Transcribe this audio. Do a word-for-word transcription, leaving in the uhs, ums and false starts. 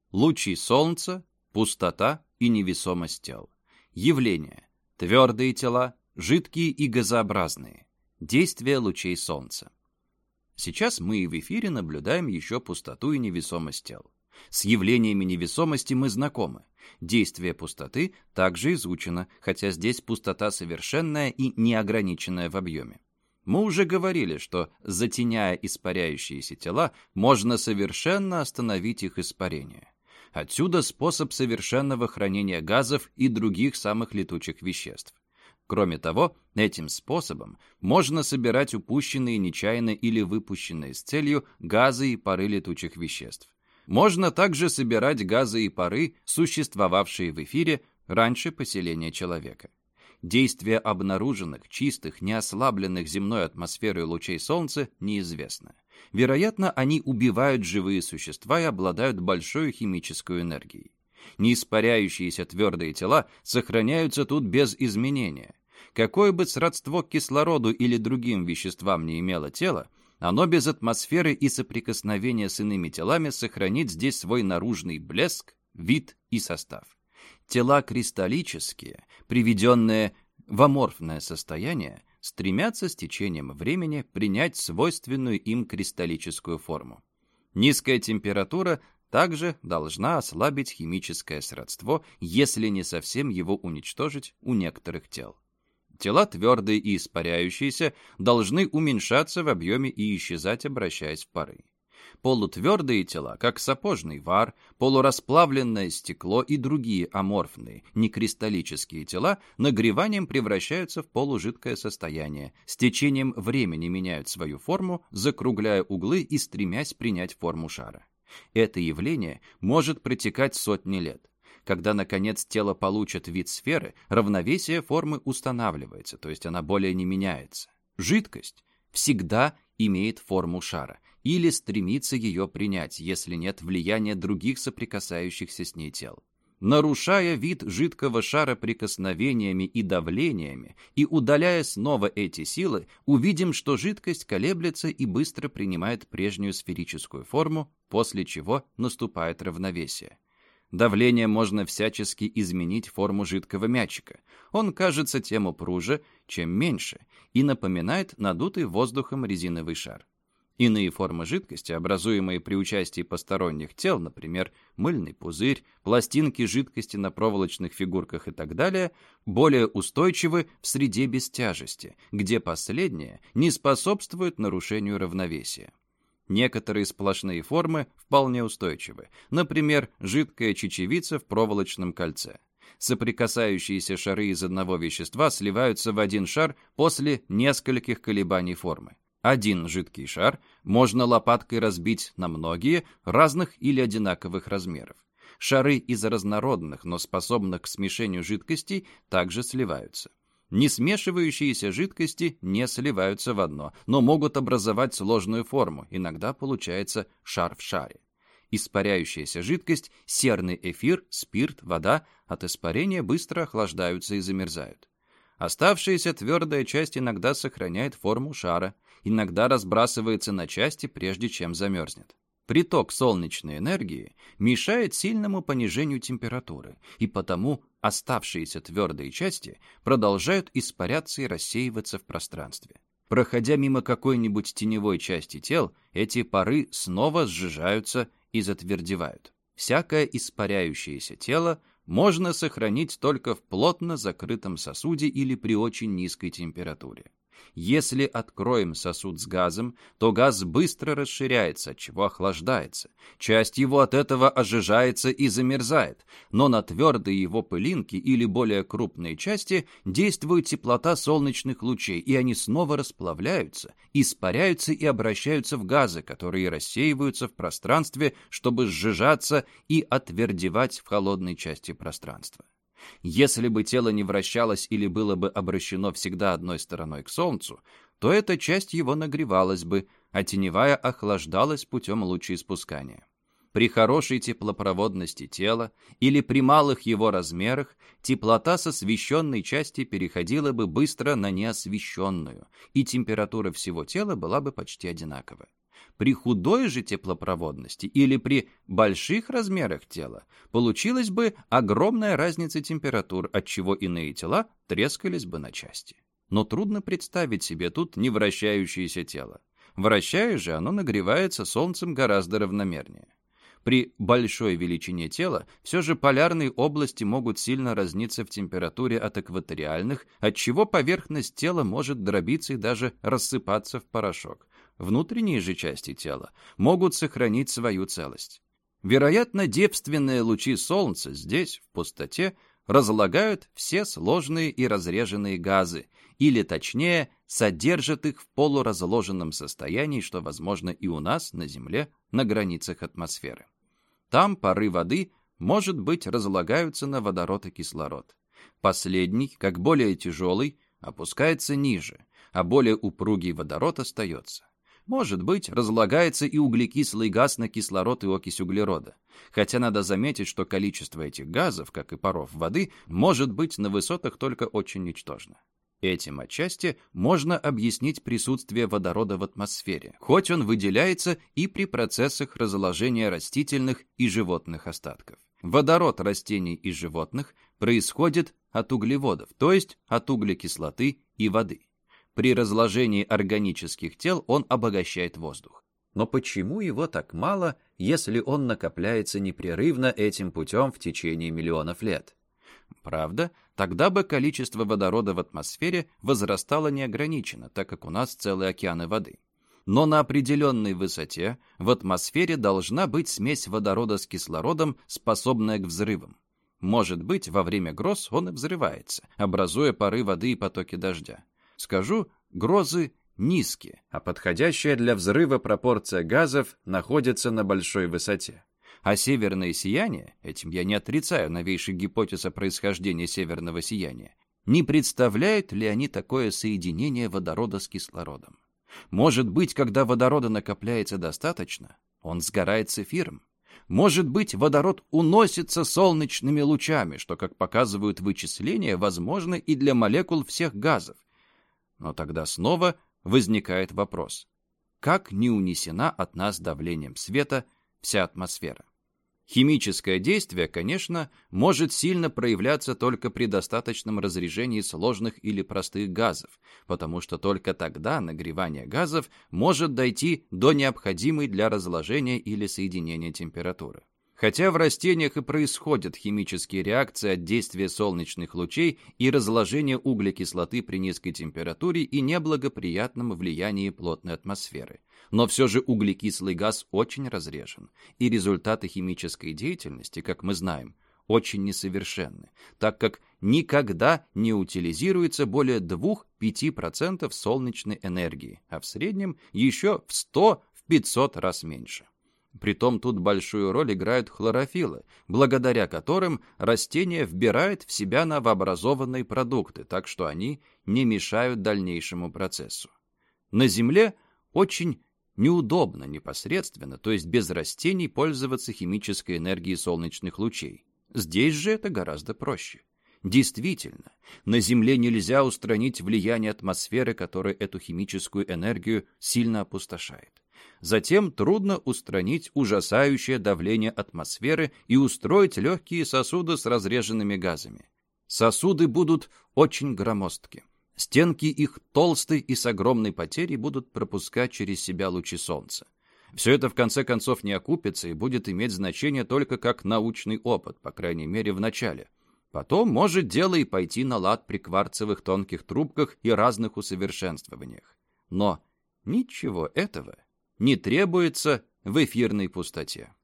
Лучи Солнца, пустота и невесомость тел. Явления. Твердые тела, жидкие и газообразные. Действие лучей Солнца. Сейчас мы и в эфире наблюдаем еще пустоту и невесомость тел. С явлениями невесомости мы знакомы. Действие пустоты также изучено, хотя здесь пустота совершенная и неограниченная в объеме. Мы уже говорили, что, затеняя испаряющиеся тела, можно совершенно остановить их испарение. Отсюда способ совершенного хранения газов и других самых летучих веществ. Кроме того, этим способом можно собирать упущенные нечаянно или выпущенные с целью газы и пары летучих веществ. Можно также собирать газы и пары, существовавшие в эфире раньше поселения человека. Действие обнаруженных, чистых, неослабленных земной атмосферой лучей Солнца неизвестно. Вероятно, они убивают живые существа и обладают большой химической энергией. Неиспаряющиеся твердые тела сохраняются тут без изменения. Какое бы сродство к кислороду или другим веществам не имело тело, оно без атмосферы и соприкосновения с иными телами сохранит здесь свой наружный блеск, вид и состав. Тела кристаллические, приведенные в аморфное состояние, стремятся с течением времени принять свойственную им кристаллическую форму. Низкая температура также должна ослабить химическое сродство, если не совсем его уничтожить у некоторых тел. Тела твердые и испаряющиеся должны уменьшаться в объеме и исчезать, обращаясь в пары. Полутвердые тела, как сапожный вар, полурасплавленное стекло и другие аморфные, некристаллические тела, нагреванием превращаются в полужидкое состояние, с течением времени меняют свою форму, закругляя углы и стремясь принять форму шара. Это явление может протекать сотни лет. Когда, наконец, тело получит вид сферы, равновесие формы устанавливается, то есть она более не меняется. Жидкость всегда имеет форму шара или стремится ее принять, если нет влияния других соприкасающихся с ней тел. Нарушая вид жидкого шара прикосновениями и давлениями и удаляя снова эти силы, увидим, что жидкость колеблется и быстро принимает прежнюю сферическую форму, после чего наступает равновесие. Давление можно всячески изменить форму жидкого мячика. Он кажется тем упруже, чем меньше, и напоминает надутый воздухом резиновый шар. Иные формы жидкости, образуемые при участии посторонних тел, например, мыльный пузырь, пластинки жидкости на проволочных фигурках и так далее, более устойчивы в среде без тяжести, где последнее не способствует нарушению равновесия. Некоторые сплошные формы вполне устойчивы, например, жидкая чечевица в проволочном кольце. Соприкасающиеся шары из одного вещества сливаются в один шар после нескольких колебаний формы. Один жидкий шар можно лопаткой разбить на многие, разных или одинаковых размеров. Шары из разнородных, но способных к смешению жидкостей также сливаются. Несмешивающиеся жидкости не сливаются в одно, но могут образовать сложную форму, иногда получается шар в шаре. Испаряющаяся жидкость, серный эфир, спирт, вода от испарения быстро охлаждаются и замерзают. Оставшаяся твердая часть иногда сохраняет форму шара, иногда разбрасывается на части, прежде чем замерзнет. Приток солнечной энергии мешает сильному понижению температуры, и потому оставшиеся твердые части продолжают испаряться и рассеиваться в пространстве. Проходя мимо какой-нибудь теневой части тел, эти пары снова сжижаются и затвердевают. Всякое испаряющееся тело можно сохранить только в плотно закрытом сосуде или при очень низкой температуре. Если откроем сосуд с газом, то газ быстро расширяется, отчего охлаждается. Часть его от этого ожижается и замерзает, но на твердые его пылинки или более крупные части действует теплота солнечных лучей, и они снова расплавляются, испаряются и обращаются в газы, которые рассеиваются в пространстве, чтобы сжижаться и отвердевать в холодной части пространства. Если бы тело не вращалось или было бы обращено всегда одной стороной к Солнцу, то эта часть его нагревалась бы, а теневая охлаждалась путем лучеиспускания. При хорошей теплопроводности тела или при малых его размерах теплота с освещенной части переходила бы быстро на неосвещенную, и температура всего тела была бы почти одинакова. При худой же теплопроводности или при больших размерах тела получилась бы огромная разница температур, отчего иные тела трескались бы на части. Но трудно представить себе тут невращающееся тело. Вращаясь же, оно нагревается Солнцем гораздо равномернее. При большой величине тела все же полярные области могут сильно разниться в температуре от экваториальных, отчего поверхность тела может дробиться и даже рассыпаться в порошок. Внутренние же части тела могут сохранить свою целость. Вероятно, девственные лучи Солнца здесь, в пустоте, разлагают все сложные и разреженные газы, или, точнее, содержат их в полуразложенном состоянии, что возможно и у нас, на Земле, на границах атмосферы. Там пары воды, может быть, разлагаются на водород и кислород. Последний, как более тяжелый, опускается ниже, а более упругий водород остается. Может быть, разлагается и углекислый газ на кислород и окись углерода. Хотя надо заметить, что количество этих газов, как и паров воды, может быть на высотах только очень ничтожно. Этим отчасти можно объяснить присутствие водорода в атмосфере, хоть он выделяется и при процессах разложения растительных и животных остатков. Водород растений и животных происходит от углеводов, то есть от углекислоты и воды. При разложении органических тел он обогащает воздух. Но почему его так мало, если он накопляется непрерывно этим путем в течение миллионов лет? Правда, тогда бы количество водорода в атмосфере возрастало неограниченно, так как у нас целые океаны воды. Но на определенной высоте в атмосфере должна быть смесь водорода с кислородом, способная к взрывам. Может быть, во время гроз он и взрывается, образуя пары воды и потоки дождя. Скажу, грозы низкие, а подходящая для взрыва пропорция газов находится на большой высоте. А северное сияние, этим я не отрицаю новейших гипотез о происхождении северного сияния, не представляют ли они такое соединение водорода с кислородом? Может быть, когда водорода накопляется достаточно, он сгорает с эфиром? Может быть, водород уносится солнечными лучами, что, как показывают вычисления, возможно и для молекул всех газов. Но тогда снова возникает вопрос: как не унесена от нас давлением света вся атмосфера? Химическое действие, конечно, может сильно проявляться только при достаточном разрежении сложных или простых газов, потому что только тогда нагревание газов может дойти до необходимой для разложения или соединения температуры. Хотя в растениях и происходят химические реакции от действия солнечных лучей и разложения углекислоты при низкой температуре и неблагоприятном влиянии плотной атмосферы. Но все же углекислый газ очень разрежен, и результаты химической деятельности, как мы знаем, очень несовершенны, так как никогда не утилизируется более двух-пяти процентов солнечной энергии, а в среднем еще в сто-пятьсот раз меньше. Притом тут большую роль играют хлорофиллы, благодаря которым растение вбирает в себя новообразованные продукты, так что они не мешают дальнейшему процессу. На Земле очень неудобно непосредственно, то есть без растений, пользоваться химической энергией солнечных лучей. Здесь же это гораздо проще. Действительно, на Земле нельзя устранить влияние атмосферы, которая эту химическую энергию сильно опустошает. Затем трудно устранить ужасающее давление атмосферы и устроить легкие сосуды с разреженными газами. Сосуды будут очень громоздки. Стенки их толсты и с огромной потерей будут пропускать через себя лучи солнца. Все это в конце концов не окупится и будет иметь значение только как научный опыт, по крайней мере в начале. Потом может дело и пойти на лад при кварцевых тонких трубках и разных усовершенствованиях. Но ничего этого не требуется в эфирной пустоте.